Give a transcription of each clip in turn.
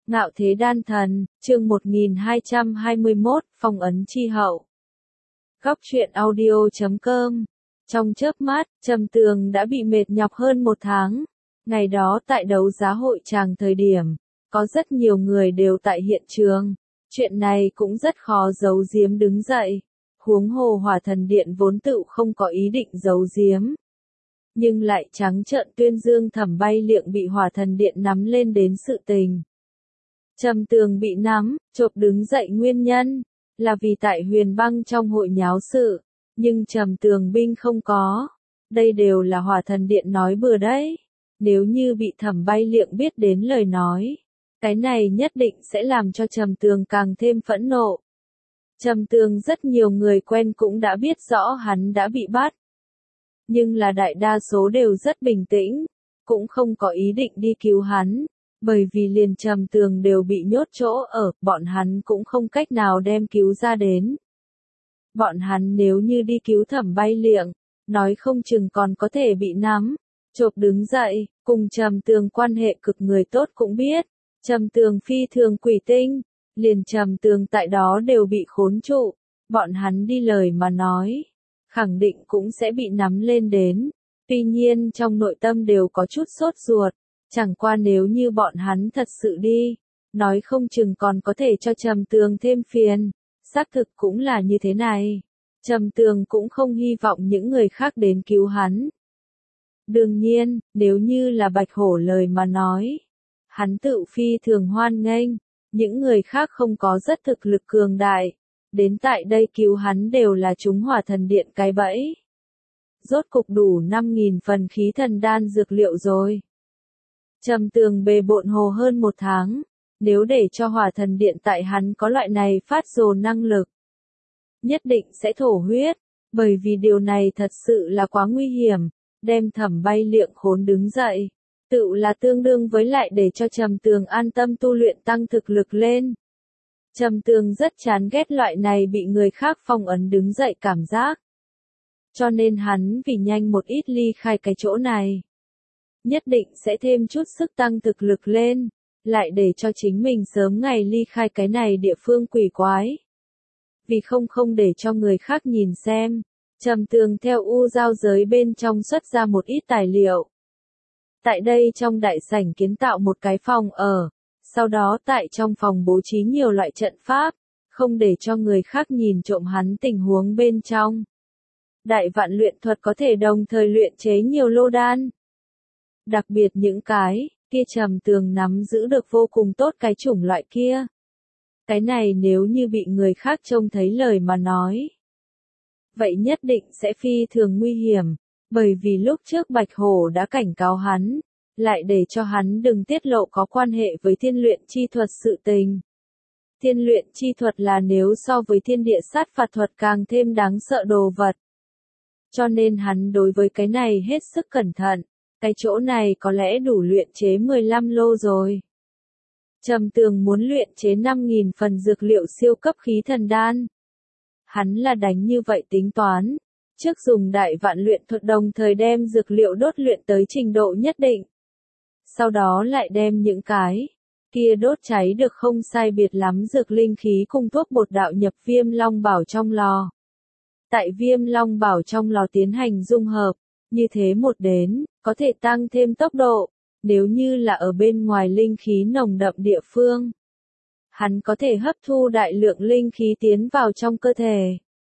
Ngạo thế đan thần, chương 1221, phong ấn chi hậu. Góc truyện audio.com. Trong chớp mắt, Trầm Tường đã bị mệt nhọc hơn một tháng. Ngày đó tại đấu giá hội tràng thời điểm, có rất nhiều người đều tại hiện trường. Chuyện này cũng rất khó giấu giếm đứng dậy. Huống hồ Hỏa Thần Điện vốn tự không có ý định giấu giếm. Nhưng lại trắng trợn tuyên dương Thẩm Bay Liệng bị Hỏa Thần Điện nắm lên đến sự tình. Trầm Tường bị nắm, chộp đứng dậy nguyên nhân, là vì tại Huyền Băng trong hội nháo sự, nhưng Trầm Tường binh không có. Đây đều là Hỏa Thần Điện nói bừa đấy. Nếu như bị Thẩm Bay Liệng biết đến lời nói, cái này nhất định sẽ làm cho Trầm Tường càng thêm phẫn nộ. Trầm Tường rất nhiều người quen cũng đã biết rõ hắn đã bị bắt. Nhưng là đại đa số đều rất bình tĩnh, cũng không có ý định đi cứu hắn. Bởi vì liền Trầm Tường đều bị nhốt chỗ ở, bọn hắn cũng không cách nào đem cứu ra đến. Bọn hắn nếu như đi cứu Thẩm Bay Liệng, nói không chừng còn có thể bị nắm. Chộp đứng dậy, cùng Trầm Tường quan hệ cực người tốt cũng biết. Trầm Tường phi thường quỷ tinh, liền Trầm Tường tại đó đều bị khốn trụ. Bọn hắn đi lời mà nói, khẳng định cũng sẽ bị nắm lên đến. Tuy nhiên trong nội tâm đều có chút sốt ruột. Chẳng qua nếu như bọn hắn thật sự đi, nói không chừng còn có thể cho Trầm Tường thêm phiền. Xác thực cũng là như thế này. Trầm Tường cũng không hy vọng những người khác đến cứu hắn. Đương nhiên, nếu như là Bạch Hổ lời mà nói, hắn tự phi thường hoan nghênh, những người khác không có rất thực lực cường đại, đến tại đây cứu hắn đều là chúng Hỏa Thần Điện cái bẫy. Rốt cục đủ 5.000 phần khí thần đan dược liệu rồi. Trầm Tường bề bộn hồ hơn một tháng, nếu để cho Hỏa Thần Điện tại hắn có loại này phát rồ năng lực, nhất định sẽ thổ huyết, bởi vì điều này thật sự là quá nguy hiểm, đem Thẩm Bay Liệng khốn đứng dậy, tự là tương đương với lại để cho Trầm Tường an tâm tu luyện tăng thực lực lên. Trầm Tường rất chán ghét loại này bị người khác phong ấn đứng dậy cảm giác. Cho nên hắn vì nhanh một ít ly khai cái chỗ này. Nhất định sẽ thêm chút sức tăng thực lực lên, lại để cho chính mình sớm ngày ly khai cái này địa phương quỷ quái. Vì không để cho người khác nhìn xem, Trầm Tường theo u giao giới bên trong xuất ra một ít tài liệu. Tại đây trong đại sảnh kiến tạo một cái phòng ở, sau đó tại trong phòng bố trí nhiều loại trận pháp, không để cho người khác nhìn trộm hắn tình huống bên trong. Đại vạn luyện thuật có thể đồng thời luyện chế nhiều lô đan. Đặc biệt những cái kia Trầm Tường nắm giữ được vô cùng tốt cái chủng loại kia. Cái này nếu như bị người khác trông thấy lời mà nói, vậy nhất định sẽ phi thường nguy hiểm, bởi vì lúc trước Bạch Hổ đã cảnh cáo hắn, lại để cho hắn đừng tiết lộ có quan hệ với thiên luyện chi thuật sự tình. Thiên luyện chi thuật là nếu so với thiên địa sát phạt thuật càng thêm đáng sợ đồ vật. Cho nên hắn đối với cái này hết sức cẩn thận. Cái chỗ này có lẽ đủ luyện chế 15 lô rồi. Trầm Tường muốn luyện chế 5.000 phần dược liệu siêu cấp khí thần đan. Hắn là đánh như vậy tính toán. Trước dùng đại vạn luyện thuật đồng thời đem dược liệu đốt luyện tới trình độ nhất định. Sau đó lại đem những cái kia đốt cháy được không sai biệt lắm dược linh khí cùng thuốc bột đạo nhập Viêm Long Bảo trong lò. Tại Viêm Long Bảo trong lò tiến hành dung hợp. Như thế một đến, có thể tăng thêm tốc độ, nếu như là ở bên ngoài linh khí nồng đậm địa phương. Hắn có thể hấp thu đại lượng linh khí tiến vào trong cơ thể.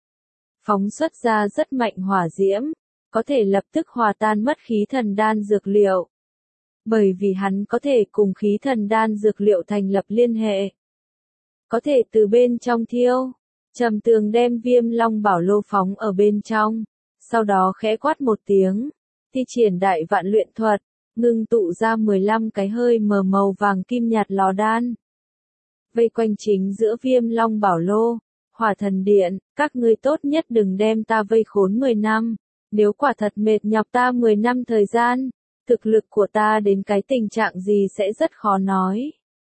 Phóng xuất ra rất mạnh hỏa diễm, có thể lập tức hòa tan mất khí thần đan dược liệu. Bởi vì hắn có thể cùng khí thần đan dược liệu thành lập liên hệ. Có thể từ bên trong thiêu, Trầm Tường đem Viêm Long Bảo lô phóng ở bên trong. Sau đó khẽ quát một tiếng, thi triển đại vạn luyện thuật, ngưng tụ ra 15 cái hơi mờ màu vàng kim nhạt lò đan. Vây quanh chính giữa Viêm Long Bảo lô, Hỏa Thần Điện, các ngươi tốt nhất đừng đem ta vây khốn 10 năm, nếu quả thật mệt nhọc ta 10 năm thời gian, thực lực của ta đến cái tình trạng gì sẽ rất khó nói.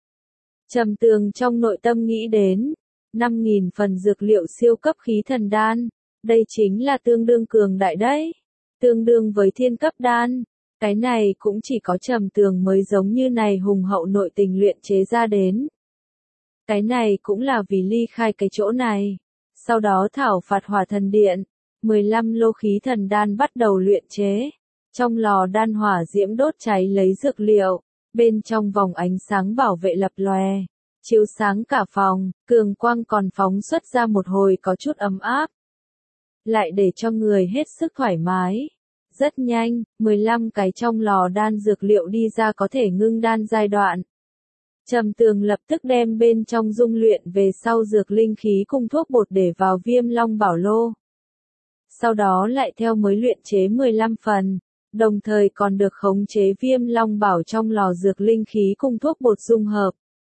Trầm Tường trong nội tâm nghĩ đến, 5.000 phần dược liệu siêu cấp khí thần đan. Đây chính là tương đương cường đại đấy. Tương đương với thiên cấp đan. Cái này cũng chỉ có Trầm Tường mới giống như này hùng hậu nội tình luyện chế ra đến. Cái này cũng là vì ly khai cái chỗ này. Sau đó thảo phạt hỏa thần điện, 15 lô khí thần đan bắt đầu luyện chế. Trong lò đan hỏa diễm đốt cháy lấy dược liệu, bên trong vòng ánh sáng bảo vệ lập lòe, chiếu sáng cả phòng, cường quang còn phóng xuất ra một hồi có chút ấm áp. Lại để cho người hết sức thoải mái. Rất nhanh, 15 cái trong lò đan dược liệu đi ra có thể ngưng đan giai đoạn. Trầm Tường lập tức đem bên trong dung luyện về sau dược linh khí cùng thuốc bột để vào Viêm Long Bảo Lô. Sau đó lại theo mới luyện chế 15 phần, đồng thời còn được khống chế Viêm Long Bảo trong lò dược linh khí cùng thuốc bột dung hợp.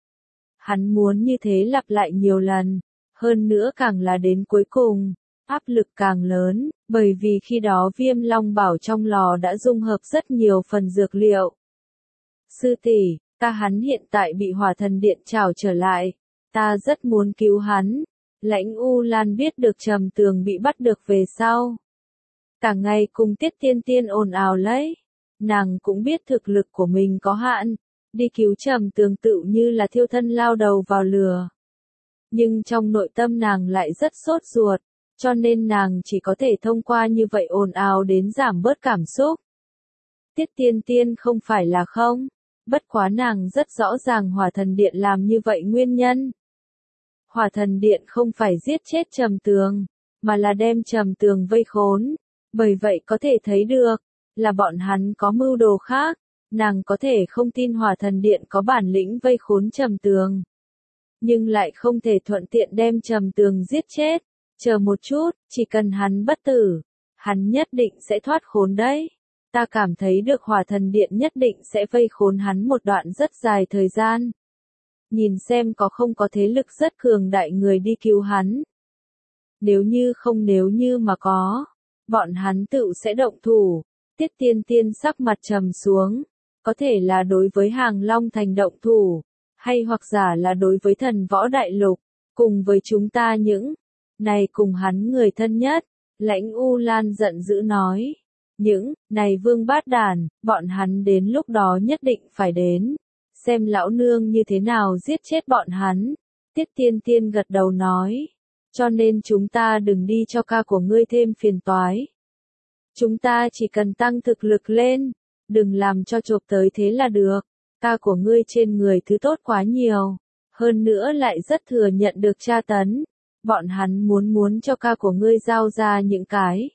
Hắn muốn như thế lặp lại nhiều lần, hơn nữa càng là đến cuối cùng, áp lực càng lớn, bởi vì khi đó Viêm Long Bảo trong lò đã dung hợp rất nhiều phần dược liệu. Sư tỷ, hắn hiện tại bị hỏa thần điện trảo trở lại, ta rất muốn cứu hắn. Lãnh U Lan biết được Trầm Tường bị bắt được về sau. Cả ngày cùng Tiết Tiên Tiên ồn ào lấy. Nàng cũng biết thực lực của mình có hạn, đi cứu Trầm Tường tự như là thiêu thân lao đầu vào lửa. Nhưng trong nội tâm nàng lại rất sốt ruột, cho nên nàng chỉ có thể thông qua như vậy ồn ào đến giảm bớt cảm xúc. Tiết Tiên Tiên không phải là không. Bất quá nàng rất rõ ràng hỏa thần điện làm như vậy nguyên nhân. Hỏa thần điện không phải giết chết Trầm Tường, mà là đem Trầm Tường vây khốn. Bởi vậy có thể thấy được, là bọn hắn có mưu đồ khác, nàng có thể không tin hỏa thần điện có bản lĩnh vây khốn Trầm Tường. Nhưng lại không thể thuận tiện đem Trầm Tường giết chết. Chờ một chút, chỉ cần hắn bất tử, hắn nhất định sẽ thoát khốn đấy. Ta cảm thấy được hỏa thần điện nhất định sẽ vây khốn hắn một đoạn rất dài thời gian. Nhìn xem có không có thế lực rất cường đại người đi cứu hắn. Nếu như mà có, bọn hắn tự sẽ động thủ. Tiết Tiên Tiên sắc mặt trầm xuống, có thể là đối với Hàng Long Thành động thủ, hay hoặc giả là đối với Thần Võ Đại Lục, cùng với chúng ta những này cùng hắn người thân nhất. Lãnh U Lan giận dữ nói. Những này vương bát đàn, bọn hắn đến lúc đó nhất định phải đến. Xem lão nương như thế nào giết chết bọn hắn. Tiết Tiên Tiên gật đầu nói. Cho nên chúng ta đừng đi cho ca của ngươi thêm phiền toái. Chúng ta chỉ cần tăng thực lực lên, đừng làm cho chộp tới thế là được. Ca của ngươi trên người thứ tốt quá nhiều, hơn nữa lại rất thừa nhận được tra tấn. Bọn hắn muốn cho ca của ngươi giao ra những cái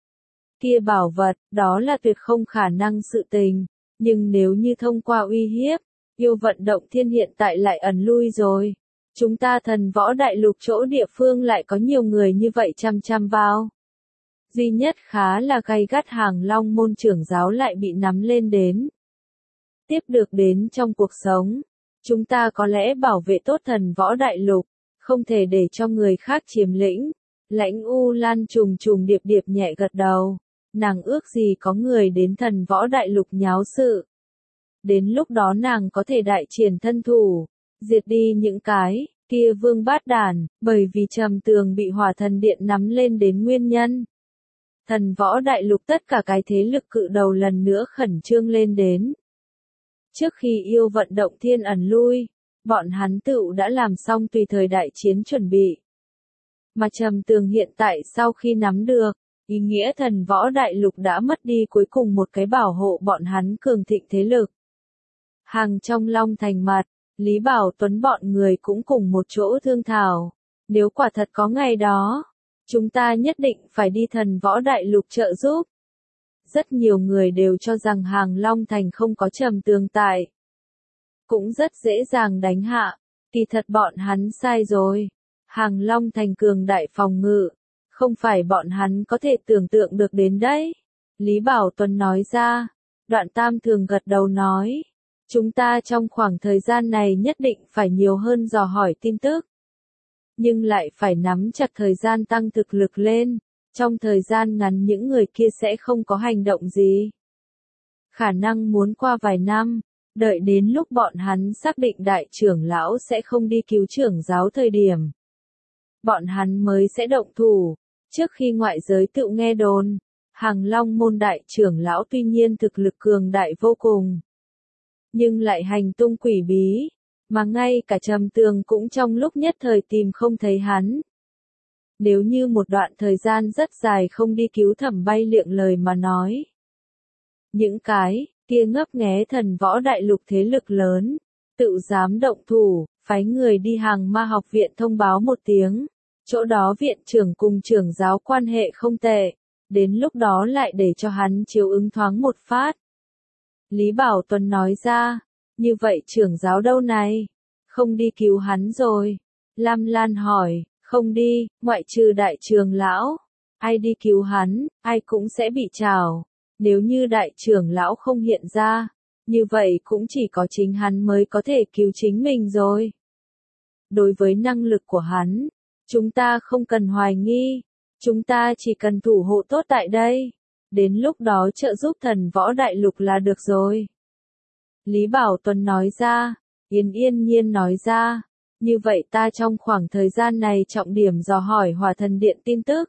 kia bảo vật, đó là tuyệt không khả năng sự tình. Nhưng nếu như thông qua uy hiếp, yêu vận động thiên hiện tại lại ẩn lui rồi. Chúng ta Thần Võ Đại Lục chỗ địa phương lại có nhiều người như vậy chăm vào. Duy nhất khá là gay gắt Hàng Long môn trưởng giáo lại bị nắm lên đến. Tiếp được đến trong cuộc sống, chúng ta có lẽ bảo vệ tốt Thần Võ Đại Lục, không thể để cho người khác chiếm lĩnh. Lãnh U Lan trùng điệp nhẹ gật đầu. Nàng ước gì có người đến Thần Võ Đại Lục nháo sự. Đến lúc đó nàng có thể đại triển thân thủ, diệt đi những cái kia vương bát đàn, bởi vì Trầm Tường bị hỏa thần điện nắm lên đến nguyên nhân. Thần Võ Đại Lục tất cả cái thế lực cự đầu lần nữa khẩn trương lên đến. Trước khi yêu vận động thiên ẩn lui, bọn hắn tựu đã làm xong tùy thời đại chiến chuẩn bị. Mà Trầm Tường hiện tại sau khi nắm được, ý nghĩa Thần Võ Đại Lục đã mất đi cuối cùng một cái bảo hộ bọn hắn cường thịnh thế lực. Hàng trong Long Thành mặt, Lý Bảo Tuấn bọn người cũng cùng một chỗ thương thảo. Nếu quả thật có ngày đó, chúng ta nhất định phải đi Thần Võ Đại Lục trợ giúp. Rất nhiều người đều cho rằng Hàng Long Thành không có Trầm Tường tại. Cũng rất dễ dàng đánh hạ, kỳ thật bọn hắn sai rồi. Hàng Long Thành cường đại phòng ngự, không phải bọn hắn có thể tưởng tượng được đến đấy. Lý Bảo Tuấn nói ra, Đoạn Tam Thường gật đầu nói. Chúng ta trong khoảng thời gian này nhất định phải nhiều hơn dò hỏi tin tức. Nhưng lại phải nắm chặt thời gian tăng thực lực lên. Trong thời gian ngắn những người kia sẽ không có hành động gì. Khả năng muốn qua vài năm, đợi đến lúc bọn hắn xác định đại trưởng lão sẽ không đi cứu trưởng giáo thời điểm. Bọn hắn mới sẽ động thủ. Trước khi ngoại giới tự nghe đồn, Hàng Long môn đại trưởng lão tuy nhiên thực lực cường đại vô cùng, nhưng lại hành tung quỷ bí, mà ngay cả Trầm Tường cũng trong lúc nhất thời tìm không thấy hắn. Nếu như một đoạn thời gian rất dài không đi cứu Thẩm Bay Liệng lời mà nói, những cái kia ngấp nghé thần võ đại lục thế lực lớn, tự dám động thủ, phái người đi Hàng Ma học viện thông báo một tiếng, chỗ đó viện trưởng cùng trưởng giáo quan hệ không tệ, đến lúc đó lại để cho hắn chiếu ứng thoáng một phát. Lý Bảo Tuấn nói ra, như vậy trưởng giáo đâu này? Không đi cứu hắn rồi. Lam Lan hỏi, không đi, ngoại trừ đại trưởng lão. Ai đi cứu hắn, ai cũng sẽ bị trảo. Nếu như đại trưởng lão không hiện ra, như vậy cũng chỉ có chính hắn mới có thể cứu chính mình rồi. Đối với năng lực của hắn, chúng ta không cần hoài nghi, chúng ta chỉ cần thủ hộ tốt tại đây. Đến lúc đó trợ giúp thần võ đại lục là được rồi. Lý Bảo Tuấn nói ra, Yên Nhiên nói ra, như vậy ta trong khoảng thời gian này trọng điểm dò hỏi Hỏa Thần Điện tin tức.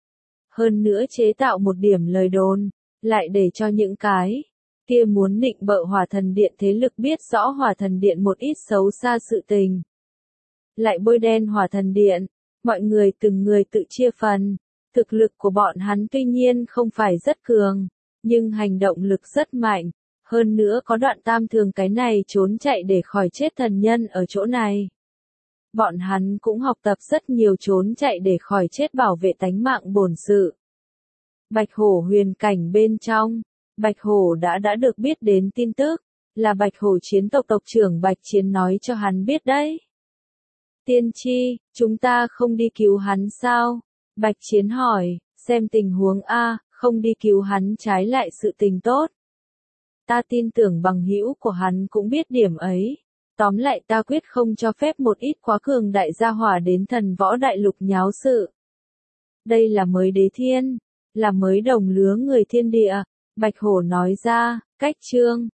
Hơn nữa chế tạo một điểm lời đồn, lại để cho những cái kia muốn nịnh bợ Hỏa Thần Điện thế lực biết rõ Hỏa Thần Điện một ít xấu xa sự tình. Lại bôi đen Hỏa Thần Điện, mọi người từng người tự chia phần. Thực lực của bọn hắn tuy nhiên không phải rất cường, nhưng hành động lực rất mạnh, hơn nữa có đoạn tam thường cái này trốn chạy để khỏi chết thần nhân ở chỗ này. Bọn hắn cũng học tập rất nhiều trốn chạy để khỏi chết bảo vệ tánh mạng bổn sự. Bạch Hổ huyền cảnh bên trong, Bạch Hổ đã được biết đến tin tức, là Bạch Hổ chiến tộc tộc trưởng Bạch Chiến nói cho hắn biết đấy. Tiên tri, chúng ta không đi cứu hắn sao? Bạch Chiến hỏi, xem tình huống a, không đi cứu hắn trái lại sự tình tốt. Ta tin tưởng bằng hữu của hắn cũng biết điểm ấy. Tóm lại ta quyết không cho phép một ít quá cường đại gia hỏa đến thần võ đại lục nháo sự. Đây là mới đế thiên, là mới đồng lứa người thiên địa, Bạch Hổ nói ra, cách chương